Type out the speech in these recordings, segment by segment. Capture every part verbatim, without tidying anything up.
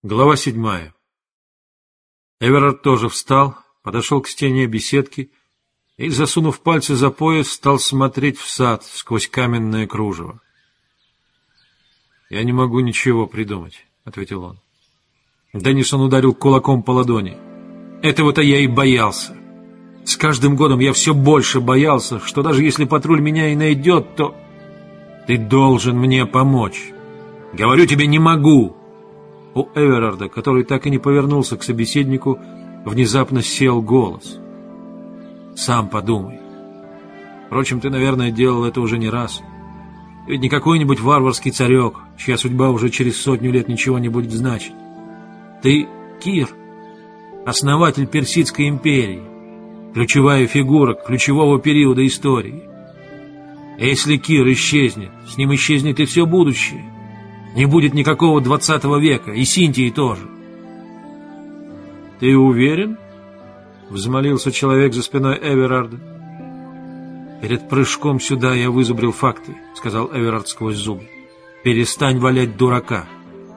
Глава седьмая. Эверард тоже встал, подошел к стене беседки и, засунув пальцы за пояс, стал смотреть в сад сквозь каменное кружево. «Я не могу ничего придумать», — ответил он. Деннисон ударил кулаком по ладони. «Этого-то я и боялся. С каждым годом я все больше боялся, что даже если патруль меня и найдет, то... Ты должен мне помочь. Говорю тебе, не могу». У Эверарда, который так и не повернулся к собеседнику, внезапно сел голос. «Сам подумай. Впрочем, ты, наверное, делал это уже не раз. Ведь не какой-нибудь варварский царек, чья судьба уже через сотню лет ничего не будет значить. Ты Кир, основатель Персидской империи, ключевая фигура ключевого периода истории. Если Кир исчезнет, с ним исчезнет и все будущее. Не будет никакого двадцатого века, и Синтии тоже». «Ты уверен?» — взмолился человек за спиной Эверарда. «Перед прыжком сюда я вызубрил факты», — сказал Эверард сквозь зубы. «Перестань валять дурака.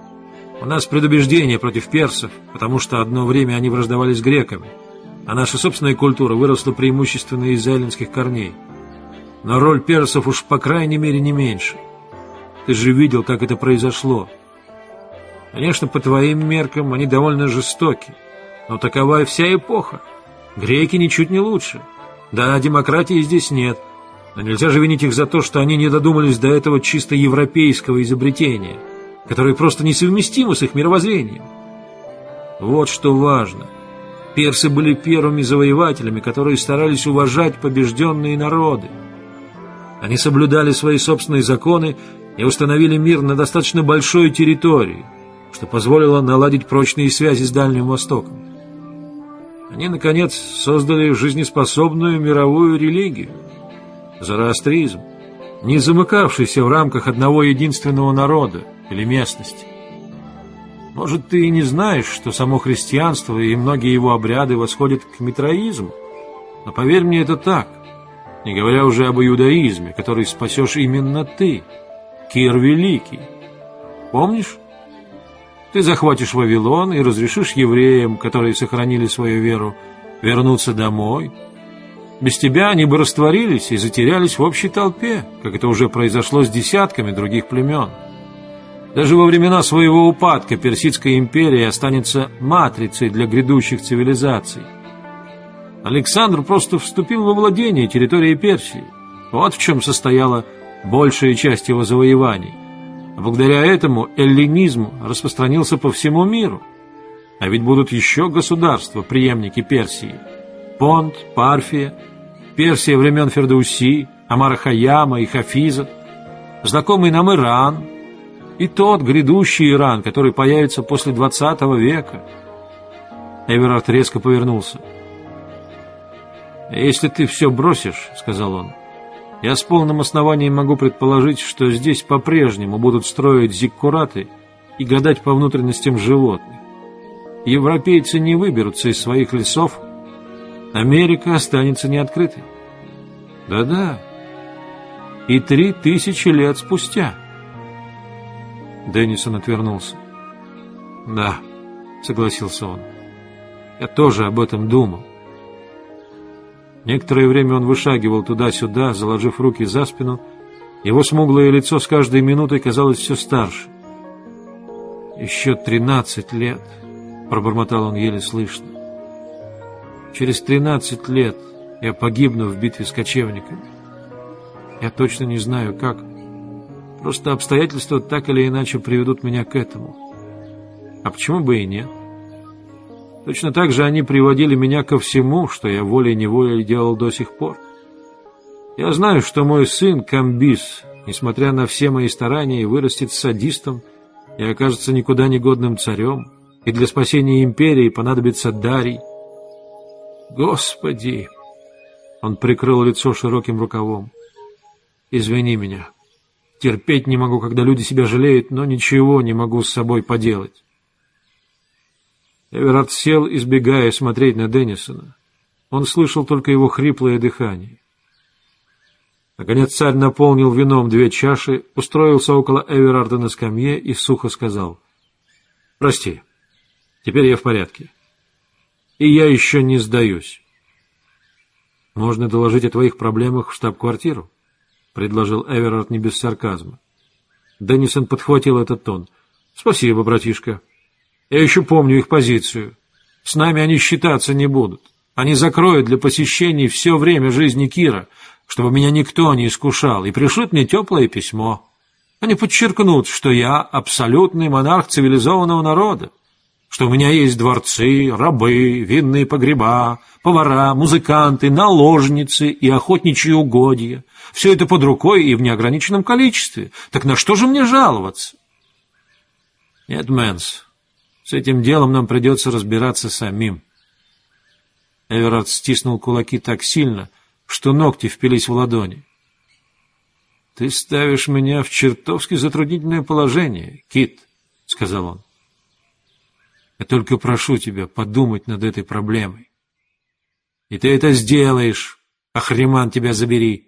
У нас предубеждение против персов, потому что одно время они враждовали с греками, а наша собственная культура выросла преимущественно из эллинских корней. Но роль персов уж по крайней мере не меньше. Ты же видел, как это произошло. Конечно, по твоим меркам они довольно жестоки, но такова и вся эпоха. Греки ничуть не лучше. Да, демократии здесь нет, но нельзя же винить их за то, что они не додумались до этого чисто европейского изобретения, которое просто несовместимо с их мировоззрением. Вот что важно. Персы были первыми завоевателями, которые старались уважать побежденные народы. Они соблюдали свои собственные законы и установили мир на достаточно большой территории, что позволило наладить прочные связи с Дальним Востоком. Они, наконец, создали жизнеспособную мировую религию – зороастризм, не замыкавшийся в рамках одного единственного народа или местности. Может, ты и не знаешь, что само христианство и многие его обряды восходят к митраизму, но поверь мне, это так, не говоря уже об иудаизме, который спасешь именно ты, Кир Великий. Помнишь? Ты захватишь Вавилон и разрешишь евреям, которые сохранили свою веру, вернуться домой. Без тебя они бы растворились и затерялись в общей толпе, как это уже произошло с десятками других племен. Даже во времена своего упадка Персидская империя останется матрицей для грядущих цивилизаций. Александр просто вступил во владение территорией Персии. Вот в чем состояла большая часть его завоеваний. А благодаря этому эллинизм распространился по всему миру. А ведь будут еще государства, преемники Персии. Понт, Парфия, Персия времен Фердауси, Амар-Хайяма и Хафиза, знакомый нам Иран, и тот грядущий Иран, который появится после двадцатого века. Эверард резко повернулся. «Если ты все бросишь, — сказал он, — я с полным основанием могу предположить, что здесь по-прежнему будут строить зиккураты и гадать по внутренностям животных. Европейцы не выберутся из своих лесов, Америка останется неоткрытой. Да-да, и три тысячи лет спустя». Деннисон отвернулся. «Да», — согласился он, — «я тоже об этом думал». Некоторое время он вышагивал туда-сюда, заложив руки за спину. Его смуглое лицо с каждой минутой казалось все старше. «Еще тринадцать лет», — пробормотал он еле слышно. «Через тринадцать лет я погибну в битве с кочевниками. Я точно не знаю, как. Просто обстоятельства так или иначе приведут меня к этому. А почему бы и нет? Точно так же они приводили меня ко всему, что я волей-неволей делал до сих пор. Я знаю, что мой сын Камбис, несмотря на все мои старания, вырастет садистом и окажется никуда не годным царем, и для спасения империи понадобится Дарий. Господи!» Он прикрыл лицо широким рукавом. «Извини меня. Терпеть не могу, когда люди себя жалеют, но ничего не могу с собой поделать». Эверард сел, избегая смотреть на Деннисона. Он слышал только его хриплое дыхание. Наконец царь наполнил вином две чаши, устроился около Эверарда на скамье и сухо сказал: «Прости, Теперь я в порядке. И я еще не сдаюсь. Можно доложить о твоих проблемах в штаб-квартиру, предложил Эверард не без сарказма. Деннисон подхватил этот тон. Спасибо, братишка. Я еще помню их позицию. С нами они считаться не будут. Они закроют для посещений все время жизни Кира, чтобы меня никто не искушал, и пришлют мне теплое письмо. Они подчеркнут, что я абсолютный монарх цивилизованного народа, что у меня есть дворцы, рабы, винные погреба, повара, музыканты, наложницы и охотничьи угодья. Все это под рукой и в неограниченном количестве. Так на что же мне жаловаться? Нет, Мэнс, с этим делом нам придется разбираться самим. Эверард стиснул кулаки так сильно, что ногти впились в ладони. «Ты ставишь меня в чертовски затруднительное положение, Кит», — сказал он. «Я только прошу тебя подумать над этой проблемой. И ты это сделаешь, Ахриман тебя забери.